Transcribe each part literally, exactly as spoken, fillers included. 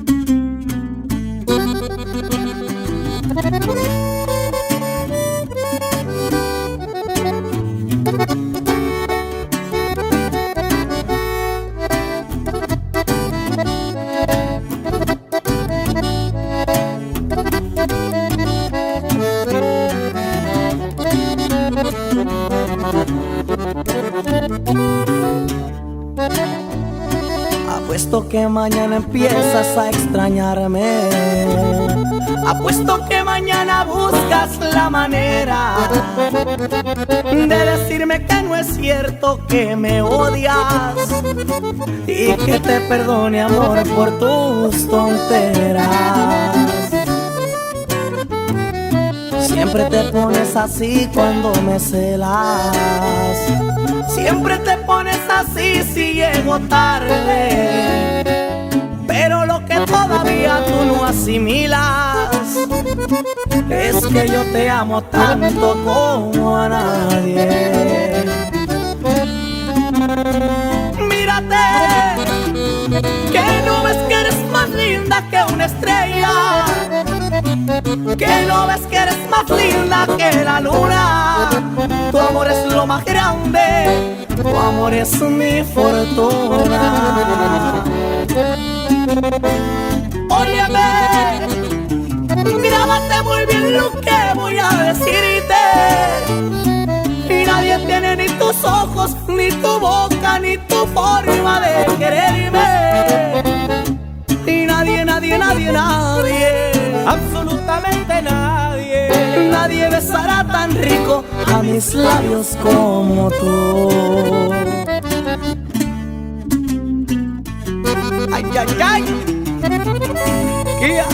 Apuesto que mañana empiezas a extrañarme. Apuesto que mañana buscas la manera de decirme que no es cierto que me odias y que te perdone, amor, por tus tonteras. Siempre te pones así cuando me celas. Siempre te pones así si llego tarde. Pero lo que todavía tú no asimilas es que yo te amo tanto como a nadie. Mírate, que no ves que eres más linda que una estrella, que no ves que eres más linda que la luna. Tu amor es lo más grande, tu amor es mi fortuna. Óyeme, grábate muy bien lo que voy a decirte. Y nadie tiene ni tus ojos, ni tu boca, ni tu forma de quererme. Y nadie, nadie, nadie, nadie, absolutamente nadie, nadie besará tan rico a mis labios como tú. Ay, ay, ay, Kia.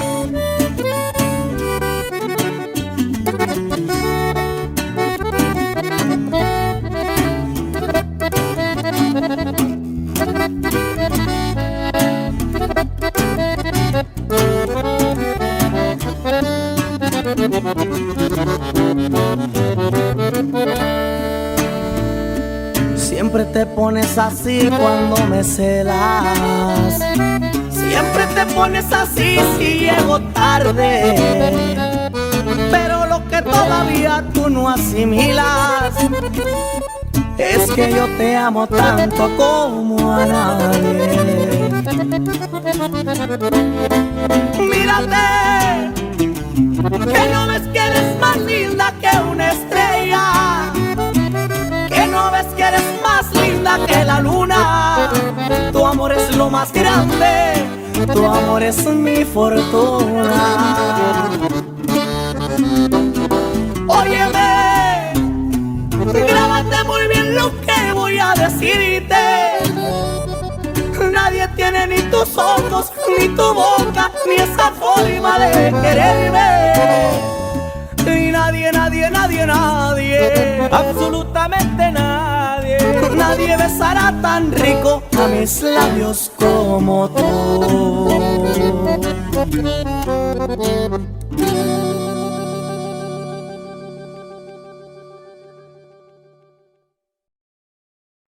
Siempre te pones así cuando me celas. Siempre te pones así si llego tarde. Pero lo que todavía tú no asimilas es que yo te amo tanto como a nadie. Mírate, que no ves que eres más linda que una estrella, que no ves que eres más linda que la luna. Tu amor es lo más grande, tu amor es mi fortuna. Óyeme, grábate muy bien lo que voy a decirte. Nadie tiene ni tus ojos, ni tu boca, ni esa forma de quererme. Y nadie, nadie, nadie, nadie, absolutamente nadie, nadie besará tan rico a mis labios como tú.